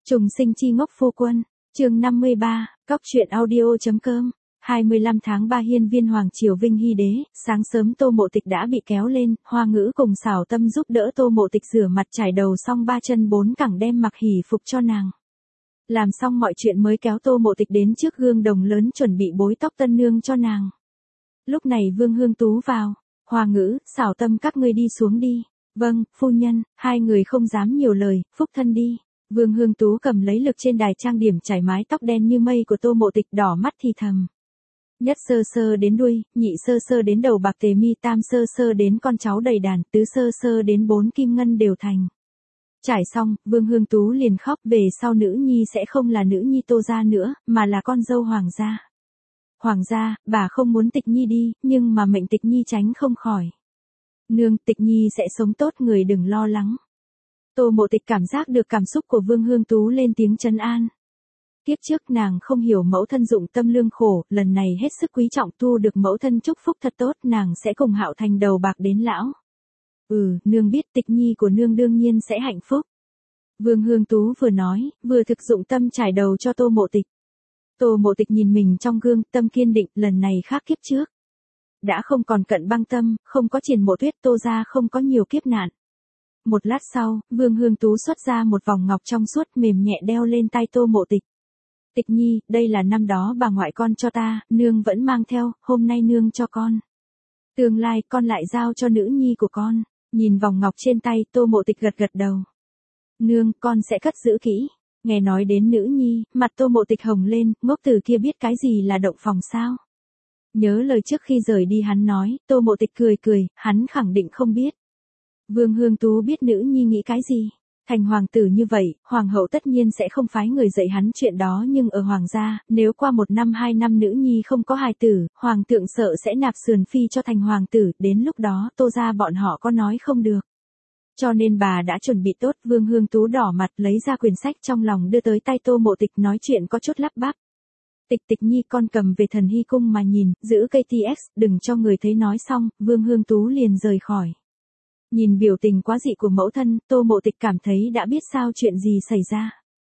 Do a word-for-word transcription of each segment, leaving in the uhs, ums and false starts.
Trùng sinh chi ngốc phu quân, chương năm mươi ba, cóc truyện audio.com, hai mươi lăm tháng ba hiên viên Hoàng Triều Vinh Hy Đế, sáng sớm Tô Mộ Tịch đã bị kéo lên, Hoa Ngữ cùng Xảo Tâm giúp đỡ Tô Mộ Tịch rửa mặt trải đầu xong ba chân bốn cẳng đem mặc hỷ phục cho nàng. Làm xong mọi chuyện mới kéo Tô Mộ Tịch đến trước gương đồng lớn chuẩn bị bối tóc tân nương cho nàng. Lúc này Vương Hương Tú vào, Hoa Ngữ, Xảo Tâm các ngươi đi xuống đi. Vâng, phu nhân, hai người không dám nhiều lời, phúc thân đi. Vương Hương Tú cầm lấy lực trên đài trang điểm trải mái tóc đen như mây của Tô Mộ Tịch đỏ mắt thì thầm. Nhất sơ sơ đến đuôi, nhị sơ sơ đến đầu bạc tề mi, tam sơ sơ đến con cháu đầy đàn, tứ sơ sơ đến bốn kim ngân đều thành. Trải xong, Vương Hương Tú liền khóc, về sau nữ nhi sẽ không là nữ nhi Tô gia nữa, mà là con dâu hoàng gia. Hoàng gia, bà không muốn Tịch Nhi đi, nhưng mà mệnh Tịch Nhi tránh không khỏi. Nương, Tịch Nhi sẽ sống tốt, người đừng lo lắng. Tô Mộ Tịch cảm giác được cảm xúc của Vương Hương Tú lên tiếng trấn an. Tiếp trước nàng không hiểu mẫu thân dụng tâm lương khổ, lần này hết sức quý trọng thu được mẫu thân chúc phúc thật tốt, nàng sẽ cùng Hạo Thành đầu bạc đến lão. Ừ, nương biết Tịch Nhi của nương đương nhiên sẽ hạnh phúc. Vương Hương Tú vừa nói, vừa thực dụng tâm trải đầu cho Tô Mộ Tịch. Tô Mộ Tịch nhìn mình trong gương, tâm kiên định, lần này khác kiếp trước. Đã không còn cận băng tâm, không có Triển Mộ Tuyết, Tô gia không có nhiều kiếp nạn. Một lát sau, Vương Hương Tú xuất ra một vòng ngọc trong suốt mềm nhẹ đeo lên tay Tô Mộ Tịch. Tịch Nhi, đây là năm đó bà ngoại con cho ta, nương vẫn mang theo, hôm nay nương cho con. Tương lai con lại giao cho nữ nhi của con. Nhìn vòng ngọc trên tay, Tô Mộ Tịch gật gật đầu. Nương, con sẽ cất giữ kỹ. Nghe nói đến nữ nhi, mặt Tô Mộ Tịch hồng lên, ngốc từ kia biết cái gì là động phòng sao? Nhớ lời trước khi rời đi hắn nói, Tô Mộ Tịch cười cười, hắn khẳng định không biết. Vương Hương Tú biết nữ nhi nghĩ cái gì. Thành hoàng tử như vậy, hoàng hậu tất nhiên sẽ không phái người dạy hắn chuyện đó, nhưng ở hoàng gia, nếu qua một năm hai năm nữ nhi không có hài tử, hoàng thượng sợ sẽ nạp sườn phi cho thành hoàng tử, đến lúc đó Tô gia bọn họ có nói không được. Cho nên bà đã chuẩn bị tốt. Vương Hương Tú đỏ mặt lấy ra quyển sách trong lòng đưa tới tay Tô Mộ Tịch, nói chuyện có chút lắp bắp. Tịch Tịch Nhi, con cầm về Thần Hy cung mà nhìn, giữ cây tê ét, đừng cho người thấy. Nói xong, Vương Hương Tú liền rời khỏi. Nhìn biểu tình quá dị của mẫu thân, Tô Mộ Tịch cảm thấy đã biết sao chuyện gì xảy ra.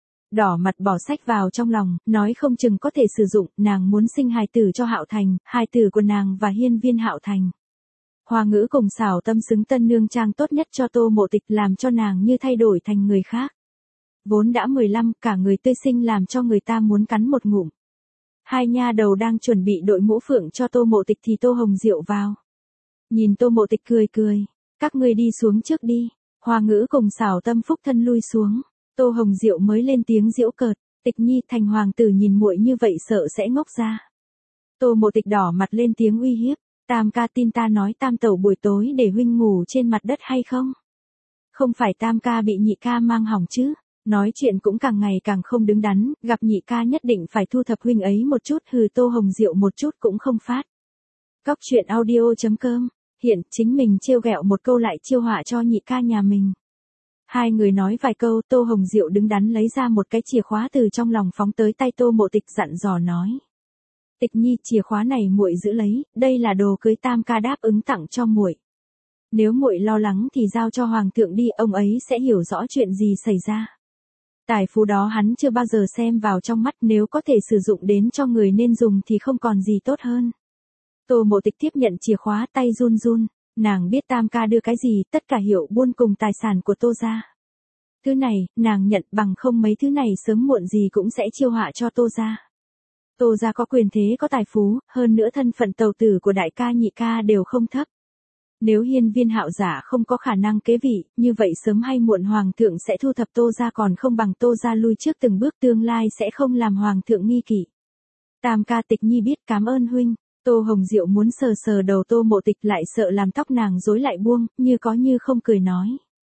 Đỏ mặt bỏ sách vào trong lòng, nói không chừng có thể sử dụng, nàng muốn sinh hài tử cho Hạo Thành, hài tử của nàng và hiên viên Hạo Thành. Hoa Ngữ cùng Xảo Tâm xứng tân nương trang tốt nhất cho Tô Mộ Tịch, làm cho nàng như thay đổi thành người khác. Vốn đã mười lăm, cả người tươi xinh làm cho người ta muốn cắn một ngụm. Hai nha đầu đang chuẩn bị đội mũ phượng cho Tô Mộ Tịch thì Tô Hồng Diệu vào. Nhìn Tô Mộ Tịch cười cười. Các ngươi đi xuống trước đi. Hoa Ngữ cùng Xảo Tâm phúc thân lui xuống. Tô Hồng Diệu mới lên tiếng giễu cợt. Tịch Nhi, thành hoàng tử nhìn muội như vậy sợ sẽ ngốc ra. Tô Mộ Tịch đỏ mặt lên tiếng uy hiếp. Tam ca tin ta nói tam tẩu buổi tối để huynh ngủ trên mặt đất hay không? Không phải tam ca bị nhị ca mang hỏng chứ? Nói chuyện cũng càng ngày càng không đứng đắn, gặp nhị ca nhất định phải thu thập huynh ấy một chút. Hừ, Tô Hồng Diệu một chút cũng không phát. Cóc truyện audio.com. Hiện, chính mình trêu ghẹo một câu lại chiêu họa cho nhị ca nhà mình. Hai người nói vài câu, Tô Hồng Diệu đứng đắn lấy ra một cái chìa khóa từ trong lòng phóng tới tay Tô Mộ Tịch, dặn dò nói. Tịch Nhi, chìa khóa này muội giữ lấy, đây là đồ cưới tam ca đáp ứng tặng cho muội. Nếu muội lo lắng thì giao cho hoàng thượng đi, ông ấy sẽ hiểu rõ chuyện gì xảy ra. Tài phú đó hắn chưa bao giờ xem vào trong mắt, nếu có thể sử dụng đến cho người nên dùng thì không còn gì tốt hơn. Tô Mộ Tịch tiếp nhận chìa khóa, tay run run, nàng biết tam ca đưa cái gì, tất cả hiệu buôn cùng tài sản của Tô gia. Thứ này, nàng nhận, bằng không mấy thứ này sớm muộn gì cũng sẽ chiêu họa cho Tô gia. Tô gia có quyền thế có tài phú, hơn nữa thân phận tẩu tử của đại ca nhị ca đều không thấp. Nếu hiên viên Hạo giả không có khả năng kế vị, như vậy sớm hay muộn hoàng thượng sẽ thu thập Tô gia, còn không bằng Tô gia lui trước từng bước, tương lai sẽ không làm hoàng thượng nghi kỵ. Tam ca. Tịch Nhi biết, cảm ơn huynh. Tô Hồng Diệu muốn sờ sờ đầu Tô Mộ Tịch, lại sợ làm tóc nàng rối lại buông, như có như không cười nói.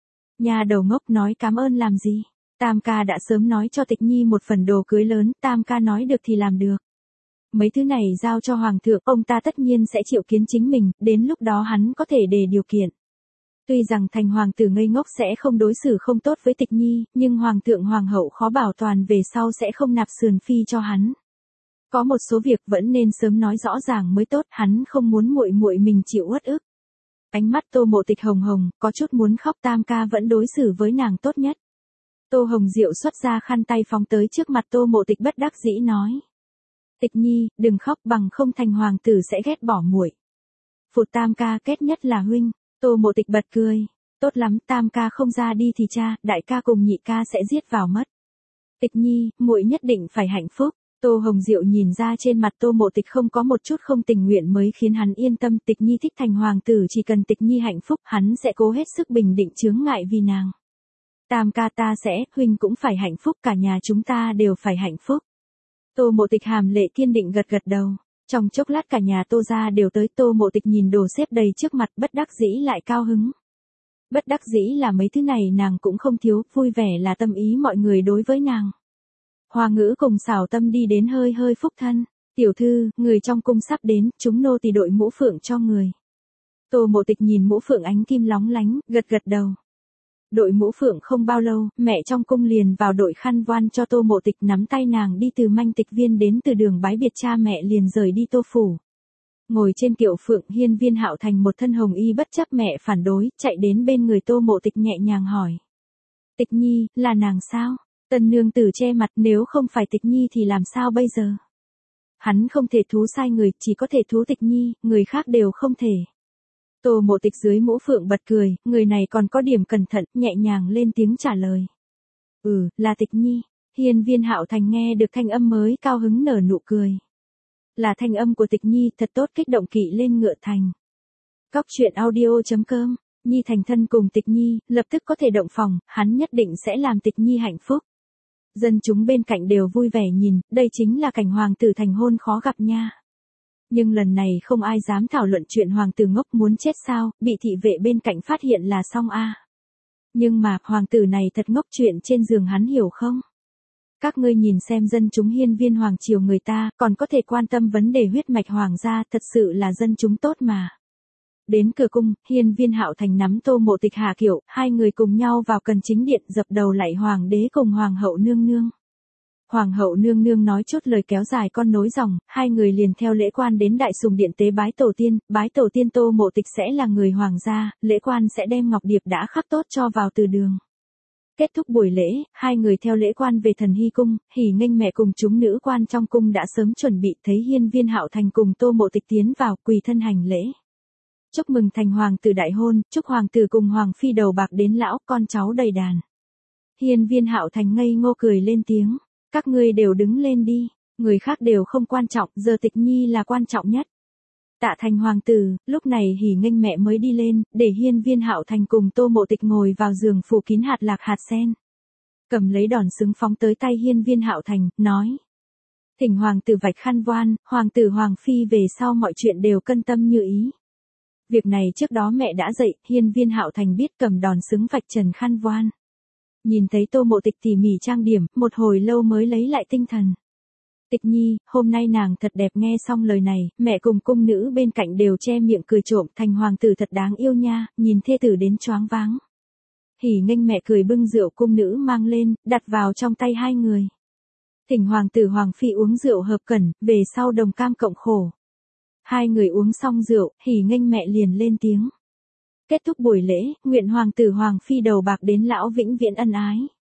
Nhà đầu ngốc, nói cảm ơn làm gì? Tam ca đã sớm nói cho Tịch Nhi một phần đồ cưới lớn, tam ca nói được thì làm được. Mấy thứ này giao cho hoàng thượng, ông ta tất nhiên sẽ triệu kiến chính mình, đến lúc đó hắn có thể đề điều kiện. Tuy rằng thành hoàng tử ngây ngốc sẽ không đối xử không tốt với Tịch Nhi, nhưng hoàng thượng hoàng hậu khó bảo toàn về sau sẽ không nạp sườn phi cho hắn. Có một số việc vẫn nên sớm nói rõ ràng mới tốt, hắn không muốn muội muội mình chịu uất ức. Ánh mắt Tô Mộ Tịch hồng hồng, có chút muốn khóc, tam ca vẫn đối xử với nàng tốt nhất. Tô Hồng Diệu xuất ra khăn tay phóng tới trước mặt Tô Mộ Tịch bất đắc dĩ nói. Tịch nhi, đừng khóc bằng không thành hoàng tử sẽ ghét bỏ muội. Phụt tam ca kết nhất là huynh. Tô Mộ Tịch bật cười. Tốt lắm, tam ca không ra đi thì cha, đại ca cùng nhị ca sẽ giết vào mất. Tịch nhi, muội nhất định phải hạnh phúc. Tô Hồng Diệu nhìn ra trên mặt Tô Mộ Tịch không có một chút không tình nguyện mới khiến hắn yên tâm. Tịch nhi thích thành hoàng tử, chỉ cần tịch nhi hạnh phúc hắn sẽ cố hết sức bình định chướng ngại vì nàng. Tam ca ta sẽ, huynh cũng phải hạnh phúc, cả nhà chúng ta đều phải hạnh phúc. Tô Mộ Tịch hàm lệ kiên định gật gật đầu. Trong chốc lát cả nhà Tô gia đều tới. Tô Mộ Tịch nhìn đồ xếp đầy trước mặt bất đắc dĩ lại cao hứng. Bất đắc dĩ là mấy thứ này nàng cũng không thiếu, vui vẻ là tâm ý mọi người đối với nàng. Hoa Ngữ cùng Xảo Tâm đi đến hơi hơi phúc thân. Tiểu thư, người trong cung sắp đến, chúng nô tỳ đội mũ phượng cho người. Tô Mộ Tịch nhìn mũ phượng ánh kim lóng lánh, gật gật đầu. Đội mũ phượng không bao lâu, mẹ trong cung liền vào đội khăn voan cho Tô Mộ Tịch, nắm tay nàng đi từ Manh Tịch Viên đến từ đường bái biệt cha mẹ liền rời đi Tô phủ. Ngồi trên kiệu phượng, Hiên Viên Hạo Thành một thân hồng y bất chấp mẹ phản đối, chạy đến bên người Tô Mộ Tịch nhẹ nhàng hỏi. Tịch nhi, là nàng sao? Tân nương tử che mặt, nếu không phải Tịch nhi thì làm sao bây giờ? Hắn không thể thú sai người, chỉ có thể thú Tịch nhi, người khác đều không thể. Tô Mộ Tịch dưới mũ phượng bật cười, người này còn có điểm cẩn thận, nhẹ nhàng lên tiếng trả lời. Ừ, là Tịch nhi. Hiên Viên Hạo Thành nghe được thanh âm mới cao hứng nở nụ cười. Là thanh âm của Tịch nhi, thật tốt, kích động kỵ lên ngựa thành. Cóc truyện audio chấm com, Nhi thành thân cùng Tịch nhi, lập tức có thể động phòng, hắn nhất định sẽ làm Tịch nhi hạnh phúc. Dân chúng bên cạnh đều vui vẻ nhìn, đây chính là cảnh hoàng tử thành hôn khó gặp nha. Nhưng lần này không ai dám thảo luận chuyện hoàng tử ngốc muốn chết sao, bị thị vệ bên cạnh phát hiện là xong a. Nhưng mà, hoàng tử này thật ngốc, chuyện trên giường hắn hiểu không? Các ngươi nhìn xem dân chúng hiên viên hoàng triều người ta, còn có thể quan tâm vấn đề huyết mạch hoàng gia, thật sự là dân chúng tốt mà. Đến cửa cung, Hiên Viên Hạo Thành nắm Tô Mộ Tịch hạ kiệu, hai người cùng nhau vào cần chính điện dập đầu lạy hoàng đế cùng hoàng hậu nương nương. Hoàng hậu nương nương nói chút lời kéo dài con nối dòng, hai người liền theo lễ quan đến đại sùng điện tế bái tổ tiên, bái tổ tiên Tô Mộ Tịch sẽ là người hoàng gia, lễ quan sẽ đem ngọc điệp đã khắc tốt cho vào từ đường. Kết thúc buổi lễ, hai người theo lễ quan về Thần Hy cung, Hỉ Nghênh mẹ cùng chúng nữ quan trong cung đã sớm chuẩn bị, thấy Hiên Viên Hạo Thành cùng Tô Mộ Tịch tiến vào, quỳ thân hành lễ. Chúc mừng thành hoàng tử đại hôn, chúc hoàng tử cùng hoàng phi đầu bạc đến lão, con cháu đầy đàn. Hiên Viên Hạo Thành ngây ngô cười lên tiếng, các ngươi đều đứng lên đi, người khác đều không quan trọng, giờ Tịch nhi là quan trọng nhất. Tạ thành hoàng tử, lúc này Hỉ Nghênh mẹ mới đi lên, để Hiên Viên Hạo Thành cùng Tô Mộ Tịch ngồi vào giường phủ kín hạt lạc hạt sen. Cầm lấy đòn xứng phóng tới tay Hiên Viên Hạo Thành, nói. Thỉnh hoàng tử vạch khăn voan, hoàng tử hoàng phi về sau mọi chuyện đều cân tâm như ý. Việc này trước đó mẹ đã dạy, Hiên Viên Hạo Thành biết cầm đòn xứng vạch trần khăn voan. Nhìn thấy Tô Mộ Tịch tỉ mỉ trang điểm, một hồi lâu mới lấy lại tinh thần. Tịch nhi, hôm nay nàng thật đẹp. Nghe xong lời này, mẹ cùng cung nữ bên cạnh đều che miệng cười trộm, thành hoàng tử thật đáng yêu nha, nhìn thê tử đến choáng váng. Hỉ Nghênh mẹ cười bưng rượu cung nữ mang lên, đặt vào trong tay hai người. Thỉnh hoàng tử hoàng phi uống rượu hợp cẩn, về sau đồng cam cộng khổ. Hai người uống xong rượu, Hỉ Nghênh mẹ liền lên tiếng. Kết thúc buổi lễ, nguyện hoàng tử hoàng phi đầu bạc đến lão vĩnh viễn ân ái.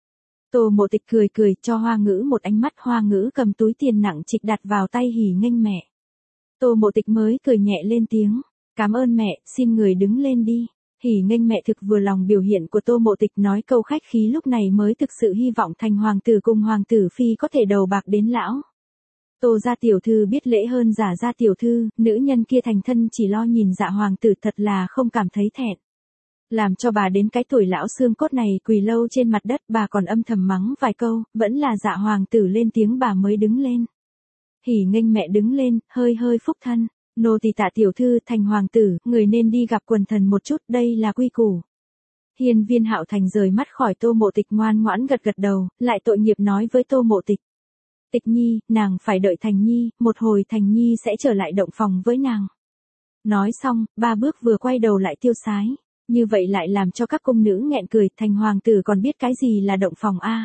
Tô Mộ Tịch cười cười, cho Hoa Ngữ một ánh mắt, Hoa Ngữ cầm túi tiền nặng trịch đặt vào tay Hỉ Nghênh mẹ. Tô Mộ Tịch mới cười nhẹ lên tiếng, cảm ơn mẹ, xin người đứng lên đi. Hỉ Nghênh mẹ thực vừa lòng biểu hiện của Tô Mộ Tịch, nói câu khách khí, lúc này mới thực sự hy vọng thành hoàng tử cùng hoàng tử phi có thể đầu bạc đến lão. Tô gia tiểu thư biết lễ hơn giả gia tiểu thư, nữ nhân kia thành thân chỉ lo nhìn dạ hoàng tử, thật là không cảm thấy thẹn. Làm cho bà đến cái tuổi lão xương cốt này quỳ lâu trên mặt đất, bà còn âm thầm mắng vài câu, vẫn là dạ hoàng tử lên tiếng bà mới đứng lên. Hỉ Nghênh mẹ đứng lên, hơi hơi phúc thân, nô tỳ tạ tiểu thư, thành hoàng tử, người nên đi gặp quần thần một chút, đây là quy củ. Hiên Viên Hạo Thành rời mắt khỏi Tô Mộ Tịch, ngoan ngoãn gật gật đầu, lại tội nghiệp nói với Tô Mộ Tịch. Tịch nhi, nàng phải đợi Thành nhi, một hồi Thành nhi sẽ trở lại động phòng với nàng. Nói xong, ba bước vừa quay đầu lại tiêu sái. Như vậy lại làm cho các cung nữ nghẹn cười, thành hoàng tử còn biết cái gì là động phòng a?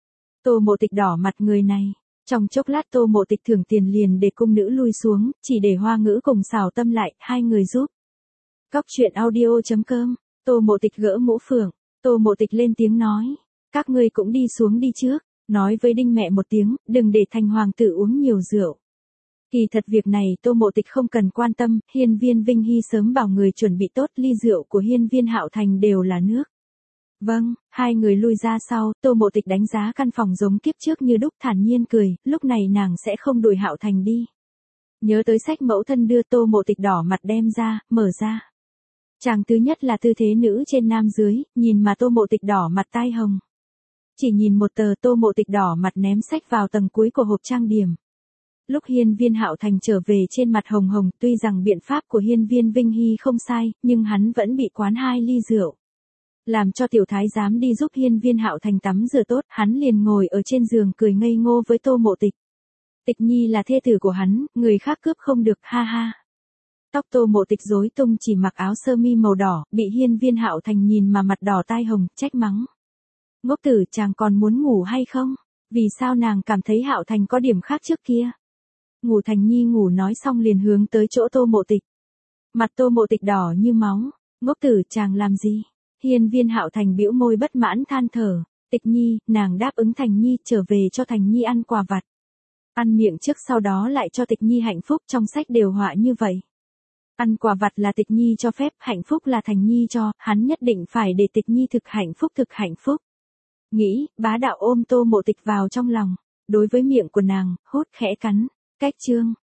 Tô Mộ Tịch đỏ mặt người này. Trong chốc lát Tô Mộ Tịch thưởng tiền liền để cung nữ lui xuống, chỉ để Hoa Ngữ cùng Xảo Tâm lại, hai người giúp. Cóc truyện audio chấm com, Tô Mộ Tịch gỡ mũ phượng, Tô Mộ Tịch lên tiếng nói. các ngươi cũng đi xuống đi trước, nói với Đinh mẹ một tiếng, đừng để thành hoàng tử uống nhiều rượu. Kỳ thật việc này Tô Mộ Tịch không cần quan tâm, Hiên Viên Vinh Hy sớm bảo người chuẩn bị tốt, ly rượu của Hiên Viên Hạo Thành đều là nước. Vâng, hai người lui ra sau, Tô Mộ Tịch đánh giá căn phòng giống kiếp trước như đúc, thản nhiên cười, lúc này nàng sẽ không đuổi Hạo Thành đi. Nhớ tới sách mẫu thân đưa, Tô Mộ Tịch đỏ mặt đem ra, mở ra. Chàng thứ nhất là tư thế nữ trên nam dưới, nhìn mà Tô Mộ Tịch đỏ mặt tai hồng. Chỉ nhìn một tờ, Tô Mộ Tịch đỏ mặt ném sách vào tầng cuối của hộp trang điểm. Lúc Hiên Viên Hạo Thành trở về trên mặt hồng hồng, tuy rằng biện pháp của Hiên Viên Vinh Hy không sai, nhưng hắn vẫn bị quán hai ly rượu. Làm cho tiểu thái giám đi giúp Hiên Viên Hạo Thành tắm rửa tốt, hắn liền ngồi ở trên giường cười ngây ngô với Tô Mộ Tịch. Tịch Nhi là thê tử của hắn, người khác cướp không được, ha ha. Tóc Tô Mộ Tịch rối tung, chỉ mặc áo sơ mi màu đỏ, bị Hiên Viên Hạo Thành nhìn mà mặt đỏ tai hồng, trách mắng. Ngốc tử, chàng còn muốn ngủ hay không? Vì sao nàng cảm thấy Hạo Thành có điểm khác trước kia? Ngủ Thành Nhi ngủ, nói xong liền hướng tới chỗ Tô Mộ Tịch. Mặt Tô Mộ Tịch đỏ như máu. Ngốc tử, chàng làm gì? Hiên Viên Hạo Thành bĩu môi bất mãn than thở. Tịch Nhi, nàng đáp ứng Thành Nhi trở về cho Thành Nhi ăn quà vặt. Ăn miệng trước sau đó lại cho Tịch Nhi hạnh phúc, trong sách đều họa như vậy. Ăn quà vặt là Tịch Nhi cho phép, hạnh phúc là Thành Nhi cho, hắn nhất định phải để Tịch Nhi thực hạnh phúc thực hạnh phúc. Nghĩ, bá đạo ôm Tô Mộ Tịch vào trong lòng, đối với miệng của nàng, hốt khẽ cắn. Cách chương